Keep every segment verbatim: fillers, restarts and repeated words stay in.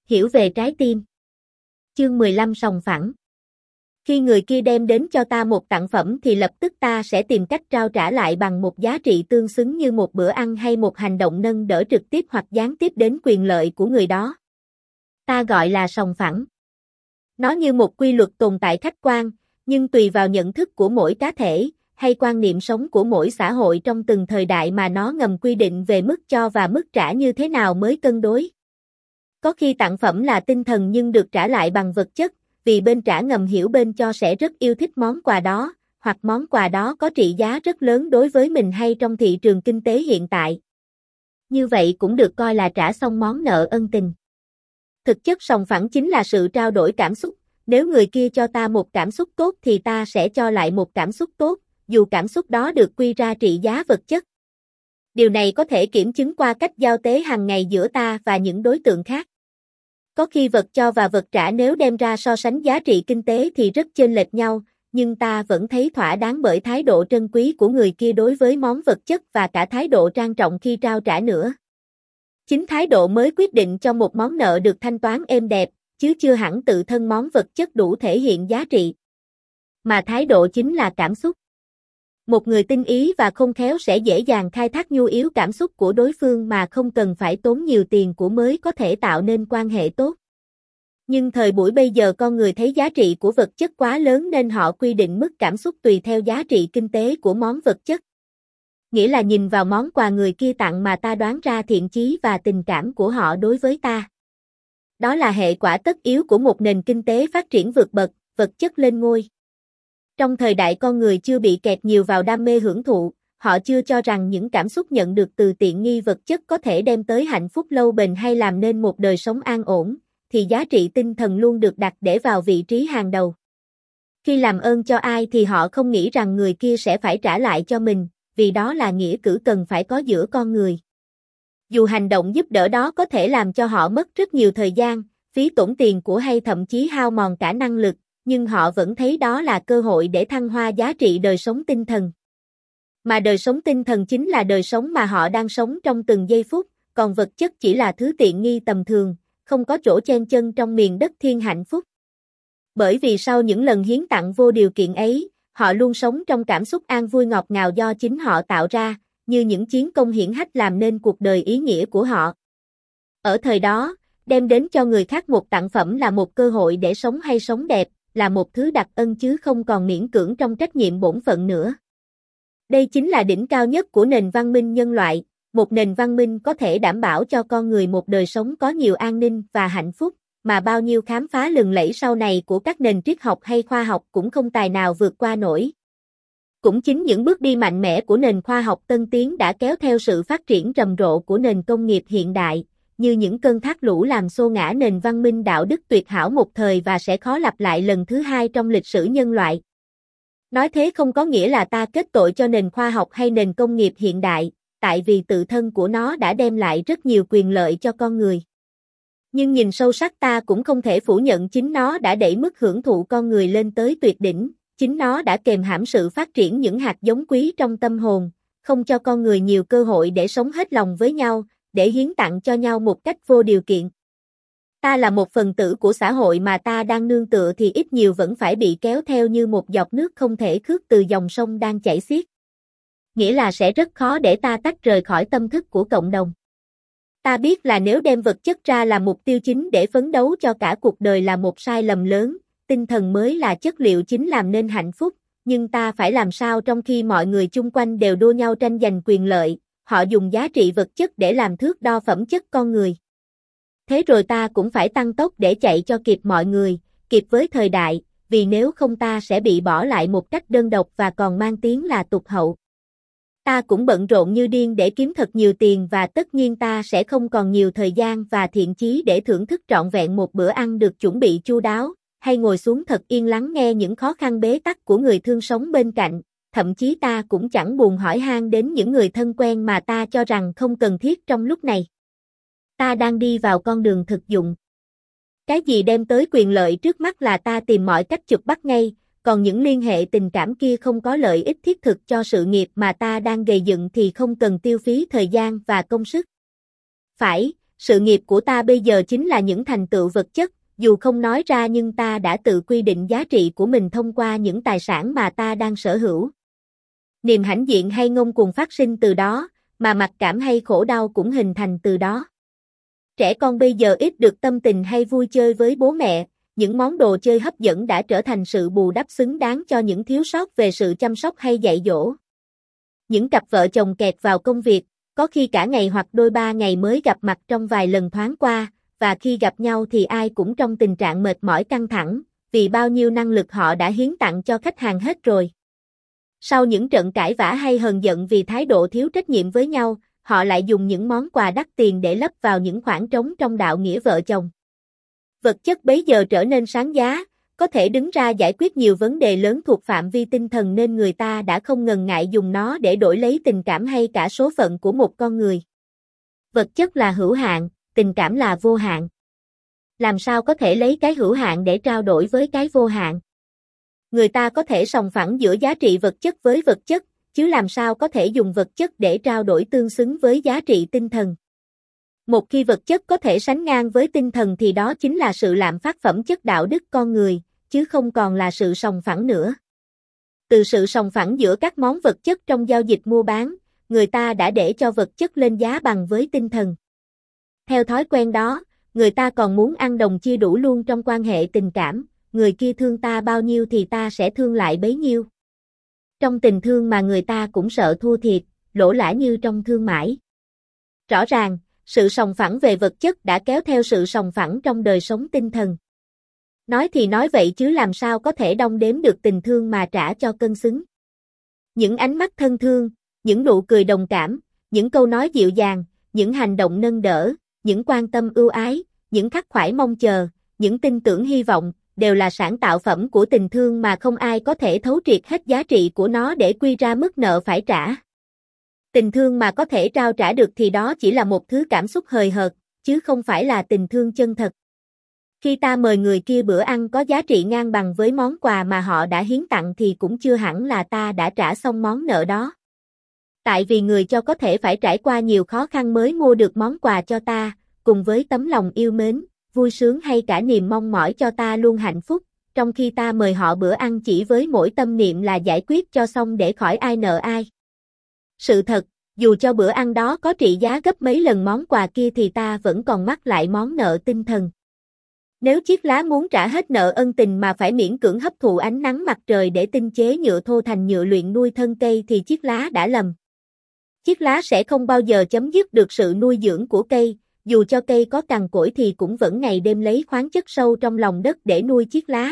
Hiểu về trái tim. Chương mười lăm sòng phẳng. Khi người kia đem đến cho ta một tặng phẩm thì lập tức ta sẽ tìm cách trao trả lại bằng một giá trị tương xứng như một bữa ăn hay một hành động nâng đỡ trực tiếp hoặc gián tiếp đến quyền lợi của người đó. Ta gọi là sòng phẳng. Nó như một quy luật tồn tại khách quan, nhưng tùy vào nhận thức của mỗi cá thể, hay quan niệm sống của mỗi xã hội trong từng thời đại mà nó ngầm quy định về mức cho và mức trả như thế nào mới cân đối. Có khi tặng phẩm là tinh thần nhưng được trả lại bằng vật chất, vì bên trả ngầm hiểu bên cho sẽ rất yêu thích món quà đó, hoặc món quà đó có trị giá rất lớn đối với mình hay trong thị trường kinh tế hiện tại. Như vậy cũng được coi là trả xong món nợ ân tình. Thực chất sòng phẳng chính là sự trao đổi cảm xúc, nếu người kia cho ta một cảm xúc tốt thì ta sẽ cho lại một cảm xúc tốt, dù cảm xúc đó được quy ra trị giá vật chất. Điều này có thể kiểm chứng qua cách giao tế hàng ngày giữa ta và những đối tượng khác. Có khi vật cho và vật trả nếu đem ra so sánh giá trị kinh tế thì rất chênh lệch nhau, nhưng ta vẫn thấy thỏa đáng bởi thái độ trân quý của người kia đối với món vật chất và cả thái độ trang trọng khi trao trả nữa. Chính thái độ mới quyết định cho một món nợ được thanh toán êm đẹp, chứ chưa hẳn tự thân món vật chất đủ thể hiện giá trị. Mà thái độ chính là cảm xúc. Một người tinh ý và khôn khéo sẽ dễ dàng khai thác nhu yếu cảm xúc của đối phương mà không cần phải tốn nhiều tiền của mới có thể tạo nên quan hệ tốt. Nhưng thời buổi bây giờ con người thấy giá trị của vật chất quá lớn nên họ quy định mức cảm xúc tùy theo giá trị kinh tế của món vật chất. Nghĩa là nhìn vào món quà người kia tặng mà ta đoán ra thiện chí và tình cảm của họ đối với ta. Đó là hệ quả tất yếu của một nền kinh tế phát triển vượt bậc, vật chất lên ngôi. Trong thời đại con người chưa bị kẹt nhiều vào đam mê hưởng thụ, họ chưa cho rằng những cảm xúc nhận được từ tiện nghi vật chất có thể đem tới hạnh phúc lâu bền hay làm nên một đời sống an ổn, thì giá trị tinh thần luôn được đặt để vào vị trí hàng đầu. Khi làm ơn cho ai thì họ không nghĩ rằng người kia sẽ phải trả lại cho mình, vì đó là nghĩa cử cần phải có giữa con người. Dù hành động giúp đỡ đó có thể làm cho họ mất rất nhiều thời gian, phí tổn tiền của hay thậm chí hao mòn cả năng lực, nhưng họ vẫn thấy đó là cơ hội để thăng hoa giá trị đời sống tinh thần. Mà đời sống tinh thần chính là đời sống mà họ đang sống trong từng giây phút, còn vật chất chỉ là thứ tiện nghi tầm thường, không có chỗ chen chân trong miền đất thiên hạnh phúc. Bởi vì sau những lần hiến tặng vô điều kiện ấy, họ luôn sống trong cảm xúc an vui ngọt ngào do chính họ tạo ra, như những chiến công hiển hách làm nên cuộc đời ý nghĩa của họ. Ở thời đó, đem đến cho người khác một tặng phẩm là một cơ hội để sống hay sống đẹp, là một thứ đặc ân chứ không còn miễn cưỡng trong trách nhiệm bổn phận nữa. Đây chính là đỉnh cao nhất của nền văn minh nhân loại, một nền văn minh có thể đảm bảo cho con người một đời sống có nhiều an ninh và hạnh phúc, mà bao nhiêu khám phá lừng lẫy sau này của các nền triết học hay khoa học cũng không tài nào vượt qua nổi. Cũng chính những bước đi mạnh mẽ của nền khoa học tân tiến đã kéo theo sự phát triển rầm rộ của nền công nghiệp hiện đại, như những cơn thác lũ làm xô ngã nền văn minh đạo đức tuyệt hảo một thời và sẽ khó lặp lại lần thứ hai trong lịch sử nhân loại. Nói thế không có nghĩa là ta kết tội cho nền khoa học hay nền công nghiệp hiện đại, tại vì tự thân của nó đã đem lại rất nhiều quyền lợi cho con người. Nhưng nhìn sâu sắc ta cũng không thể phủ nhận chính nó đã đẩy mức hưởng thụ con người lên tới tuyệt đỉnh, chính nó đã kềm hãm sự phát triển những hạt giống quý trong tâm hồn, không cho con người nhiều cơ hội để sống hết lòng với nhau, để hiến tặng cho nhau một cách vô điều kiện. Ta là một phần tử của xã hội mà ta đang nương tựa thì ít nhiều vẫn phải bị kéo theo như một giọt nước không thể khước từ dòng sông đang chảy xiết. Nghĩa là sẽ rất khó để ta tách rời khỏi tâm thức của cộng đồng. Ta biết là nếu đem vật chất ra là mục tiêu chính để phấn đấu cho cả cuộc đời là một sai lầm lớn, tinh thần mới là chất liệu chính làm nên hạnh phúc, nhưng ta phải làm sao trong khi mọi người chung quanh đều đua nhau tranh giành quyền lợi, họ dùng giá trị vật chất để làm thước đo phẩm chất con người. Thế rồi ta cũng phải tăng tốc để chạy cho kịp mọi người, kịp với thời đại, vì nếu không ta sẽ bị bỏ lại một cách đơn độc và còn mang tiếng là tụt hậu. Ta cũng bận rộn như điên để kiếm thật nhiều tiền và tất nhiên ta sẽ không còn nhiều thời gian và thiện chí để thưởng thức trọn vẹn một bữa ăn được chuẩn bị chu đáo, hay ngồi xuống thật yên lắng nghe những khó khăn bế tắc của người thương sống bên cạnh, thậm chí ta cũng chẳng buồn hỏi han đến những người thân quen mà ta cho rằng không cần thiết trong lúc này. Ta đang đi vào con đường thực dụng. Cái gì đem tới quyền lợi trước mắt là ta tìm mọi cách chụp bắt ngay, còn những liên hệ tình cảm kia không có lợi ích thiết thực cho sự nghiệp mà ta đang gây dựng thì không cần tiêu phí thời gian và công sức. Phải, Sự nghiệp của ta bây giờ chính là những thành tựu vật chất, dù không nói ra nhưng ta đã tự quy định giá trị của mình thông qua những tài sản mà ta đang sở hữu. Niềm hãnh diện hay ngông cuồng phát sinh từ đó, mà mặc cảm hay khổ đau cũng hình thành từ đó. Trẻ con bây giờ ít được tâm tình hay vui chơi với bố mẹ, những món đồ chơi hấp dẫn đã trở thành sự bù đắp xứng đáng cho những thiếu sót về sự chăm sóc hay dạy dỗ. Những cặp vợ chồng kẹt vào công việc, có khi cả ngày hoặc đôi ba ngày mới gặp mặt trong vài lần thoáng qua, và khi gặp nhau thì ai cũng trong tình trạng mệt mỏi căng thẳng, vì bao nhiêu năng lực họ đã hiến tặng cho khách hàng hết rồi. Sau những trận cãi vã hay hờn giận vì thái độ thiếu trách nhiệm với nhau, họ lại dùng những món quà đắt tiền để lấp vào những khoảng trống trong đạo nghĩa vợ chồng. Vật chất bấy giờ trở nên sáng giá, có thể đứng ra giải quyết nhiều vấn đề lớn thuộc phạm vi tinh thần nên người ta đã không ngần ngại dùng nó để đổi lấy tình cảm hay cả số phận của một con người. Vật chất là hữu hạn, tình cảm là vô hạn. Làm sao có thể lấy cái hữu hạn để trao đổi với cái vô hạn? Người ta có thể sòng phẳng giữa giá trị vật chất với vật chất, chứ làm sao có thể dùng vật chất để trao đổi tương xứng với giá trị tinh thần. Một khi vật chất có thể sánh ngang với tinh thần thì đó chính là sự lạm phát phẩm chất đạo đức con người, chứ không còn là sự sòng phẳng nữa. Từ sự sòng phẳng giữa các món vật chất trong giao dịch mua bán, người ta đã để cho vật chất lên giá bằng với tinh thần. Theo thói quen đó, người ta còn muốn ăn đồng chia đủ luôn trong quan hệ tình cảm, người kia thương ta bao nhiêu thì ta sẽ thương lại bấy nhiêu. Trong tình thương mà người ta cũng sợ thua thiệt, lỗ lã như trong thương mại. Rõ ràng, sự sòng phẳng về vật chất đã kéo theo sự sòng phẳng trong đời sống tinh thần. Nói thì nói vậy chứ làm sao có thể đong đếm được tình thương mà trả cho cân xứng. Những ánh mắt thân thương, những nụ cười đồng cảm, những câu nói dịu dàng, những hành động nâng đỡ, những quan tâm ưu ái, những khắc khoải mong chờ, những tin tưởng hy vọng, đều là sản tạo phẩm của tình thương mà không ai có thể thấu triệt hết giá trị của nó để quy ra mức nợ phải trả. Tình thương mà có thể trao trả được thì đó chỉ là một thứ cảm xúc hời hợt, chứ không phải là tình thương chân thật. Khi ta mời người kia bữa ăn có giá trị ngang bằng với món quà mà họ đã hiến tặng thì cũng chưa hẳn là ta đã trả xong món nợ đó. Tại vì người cho có thể phải trải qua nhiều khó khăn mới mua được món quà cho ta, cùng với tấm lòng yêu mến, vui sướng hay cả niềm mong mỏi cho ta luôn hạnh phúc, trong khi ta mời họ bữa ăn chỉ với mỗi tâm niệm là giải quyết cho xong để khỏi ai nợ ai. Sự thật, dù cho bữa ăn đó có trị giá gấp mấy lần món quà kia thì ta vẫn còn mắc lại món nợ tinh thần. Nếu chiếc lá muốn trả hết nợ ân tình mà phải miễn cưỡng hấp thụ ánh nắng mặt trời để tinh chế nhựa thô thành nhựa luyện nuôi thân cây thì chiếc lá đã lầm. Chiếc lá sẽ không bao giờ chấm dứt được sự nuôi dưỡng của cây, dù cho cây có cằn cỗi thì cũng vẫn ngày đêm lấy khoáng chất sâu trong lòng đất để nuôi chiếc lá.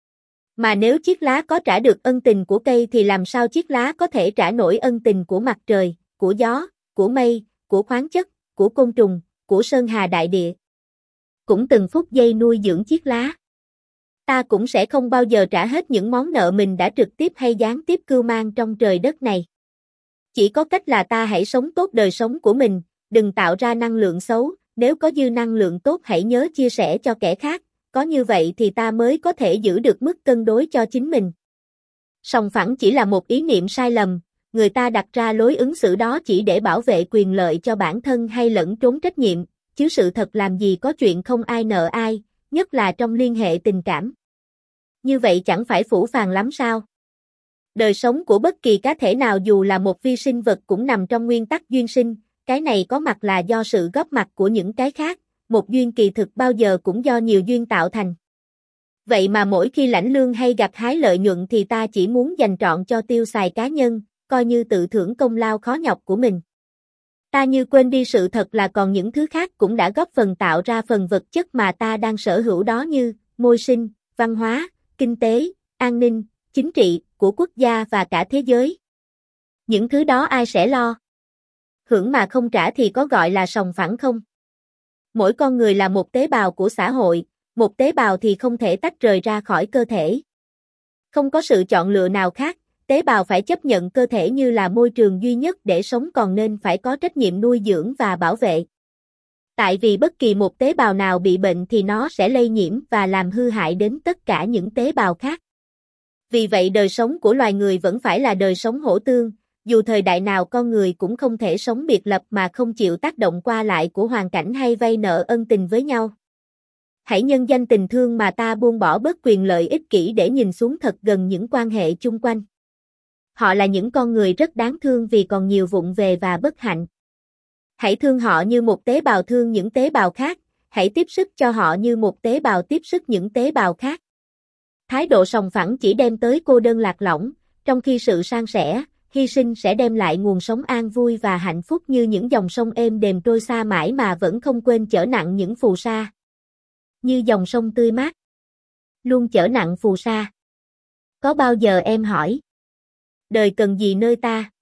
Mà nếu chiếc lá có trả được ân tình của cây thì làm sao chiếc lá có thể trả nổi ân tình của mặt trời, của gió, của mây, của khoáng chất, của côn trùng, của sơn hà đại địa. Cũng từng phút giây nuôi dưỡng chiếc lá. Ta cũng sẽ không bao giờ trả hết những món nợ mình đã trực tiếp hay gián tiếp cưu mang trong trời đất này. Chỉ có cách là ta hãy sống tốt đời sống của mình, đừng tạo ra năng lượng xấu, nếu có dư năng lượng tốt hãy nhớ chia sẻ cho kẻ khác, có như vậy thì ta mới có thể giữ được mức cân đối cho chính mình. Sòng phẳng chỉ là một ý niệm sai lầm, người ta đặt ra lối ứng xử đó chỉ để bảo vệ quyền lợi cho bản thân hay lẫn trốn trách nhiệm, chứ sự thật làm gì có chuyện không ai nợ ai, nhất là trong liên hệ tình cảm. Như vậy chẳng phải phũ phàng lắm sao? Đời sống của bất kỳ cá thể nào dù là một vi sinh vật cũng nằm trong nguyên tắc duyên sinh, cái này có mặt là do sự góp mặt của những cái khác, một duyên kỳ thực bao giờ cũng do nhiều duyên tạo thành. Vậy mà mỗi khi lãnh lương hay gặt hái lợi nhuận thì ta chỉ muốn dành trọn cho tiêu xài cá nhân, coi như tự thưởng công lao khó nhọc của mình. Ta như quên đi sự thật là còn những thứ khác cũng đã góp phần tạo ra phần vật chất mà ta đang sở hữu đó như môi sinh, văn hóa, kinh tế, an ninh, chính trị của quốc gia và cả thế giới. Những thứ đó ai sẽ lo? Hưởng mà không trả thì có gọi là sòng phẳng không? Mỗi con người là một tế bào của xã hội, một tế bào thì không thể tách rời ra khỏi cơ thể. Không có sự chọn lựa nào khác, tế bào phải chấp nhận cơ thể như là môi trường duy nhất để sống còn nên phải có trách nhiệm nuôi dưỡng và bảo vệ. Tại vì bất kỳ một tế bào nào bị bệnh thì nó sẽ lây nhiễm và làm hư hại đến tất cả những tế bào khác. Vì vậy đời sống của loài người vẫn phải là đời sống hỗ tương, Dù thời đại nào con người cũng không thể sống biệt lập mà không chịu tác động qua lại của hoàn cảnh hay vay nợ ân tình với nhau. Hãy nhân danh tình thương mà ta buông bỏ bớt quyền lợi ích kỷ để nhìn xuống thật gần những quan hệ chung quanh. Họ là những con người rất đáng thương vì còn nhiều vụng về và bất hạnh. Hãy thương họ như một tế bào thương những tế bào khác, hãy tiếp sức cho họ như một tế bào tiếp sức những tế bào khác. Thái độ sòng phẳng chỉ đem tới cô đơn lạc lõng, trong khi sự san sẻ, hy sinh sẽ đem lại nguồn sống an vui và hạnh phúc như những dòng sông êm đềm trôi xa mãi mà vẫn không quên chở nặng những phù sa. Như dòng sông tươi mát, luôn chở nặng phù sa. Có bao giờ em hỏi, đời cần gì nơi ta?